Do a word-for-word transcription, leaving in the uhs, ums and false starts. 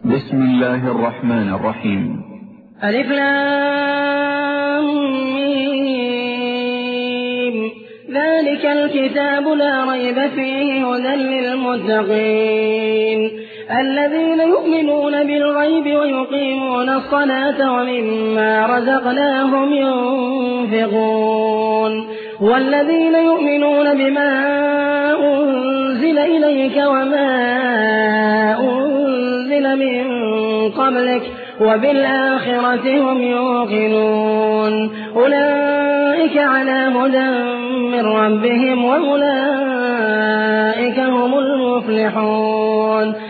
بسم الله الرحمن الرحيم. ألف لام ميم. ذلك الكتاب لا ريب فيه هدى للمتقين الذين يؤمنون بالغيب ويقيمون الصلاة ومما رزقناهم ينفقون والذين يؤمنون بما أنزل إليك وما أنزل من قبلك وبالآخرة هم يوقنون أولئك على هدى من ربهم وأولئك هم المفلحون.